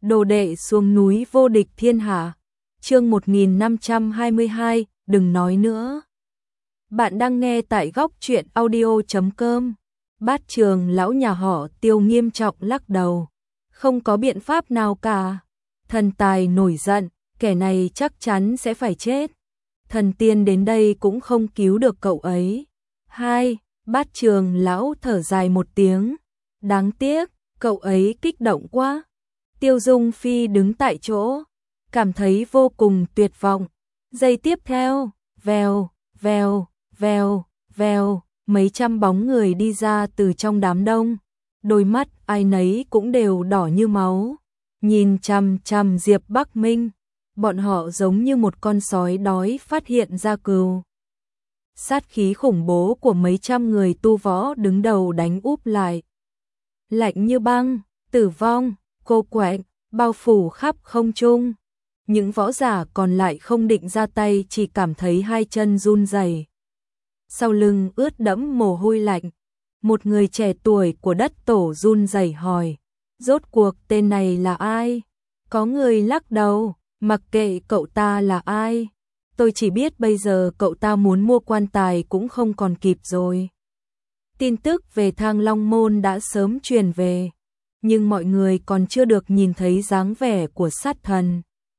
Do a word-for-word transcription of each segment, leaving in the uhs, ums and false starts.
Đồ đệ xuống núi vô địch thiên hạ. Chương một nghìn năm trăm hai mươi hai, đừng nói nữa. Bạn đang nghe tại góc truyện audio chấm com. Bát Trường lão nhà họ Tiêu nghiêm trọng lắc đầu. Không có biện pháp nào cả. Thần tài nổi giận, kẻ này chắc chắn sẽ phải chết. Thần tiên đến đây cũng không cứu được cậu ấy. Hai, Bát Trường lão thở dài một tiếng. Đáng tiếc, cậu ấy kích động quá. Tiêu Dung Phi đứng tại chỗ, cảm thấy vô cùng tuyệt vọng. Giây tiếp theo, vèo, vèo, vèo, vèo, mấy trăm bóng người đi ra từ trong đám đông. Đôi mắt ai nấy cũng đều đỏ như máu. Nhìn chằm chằm Diệp Bắc Minh, bọn họ giống như một con sói đói phát hiện ra cừu. Sát khí khủng bố của mấy trăm người tu võ đứng đầu đánh úp lại. Lạnh như băng, tử vong, cô quạnh, bao phủ khắp không trung. Những võ giả còn lại không định ra tay, chỉ cảm thấy hai chân run rẩy. Sau lưng ướt đẫm mồ hôi lạnh. Một người trẻ tuổi của đất tổ run rẩy hỏi, rốt cuộc tên này là ai? Có người lắc đầu, mặc kệ cậu ta là ai. Tôi chỉ biết bây giờ cậu ta muốn mua quan tài cũng không còn kịp rồi. Tin tức về Thang Long Môn đã sớm truyền về, nhưng mọi người còn chưa được nhìn thấy dáng vẻ của sát thần.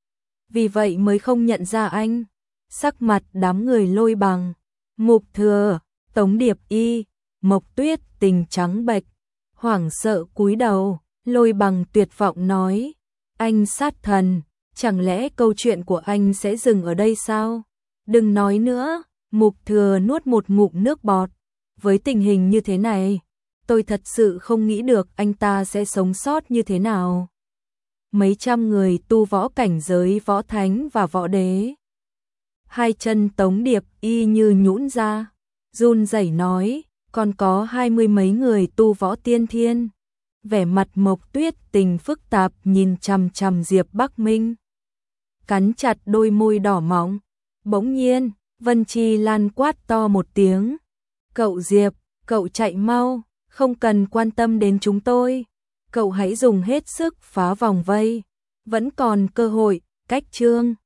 Vì vậy mới không nhận ra anh. Sắc mặt đám người Lôi Bằng, Mục Thừa, Tống Điệp Y, Mộc Tuyết Tình trắng bệch, hoảng sợ cúi đầu. Lôi Bằng tuyệt vọng nói, anh sát thần, chẳng lẽ câu chuyện của anh sẽ dừng ở đây sao? Đừng nói nữa. Mục Thừa nuốt một ngụm nước bọt. Với tình hình như thế này, tôi thật sự không nghĩ được anh ta sẽ sống sót như thế nào. Mấy trăm người tu võ cảnh giới võ thánh và võ đế. Hai chân Tống Điệp Y như nhũn ra, run rẩy nói, còn có hai mươi mấy người tu võ tiên thiên. Vẻ mặt Mộc Tuyết Tình phức tạp nhìn chằm chằm Diệp Bắc Minh, cắn chặt đôi môi đỏ mọng. Bỗng nhiên, Vân Chi Lan quát to một tiếng, cậu Diệp, cậu chạy mau, không cần quan tâm đến chúng tôi. Cậu hãy dùng hết sức phá vòng vây, vẫn còn cơ hội. Cách chương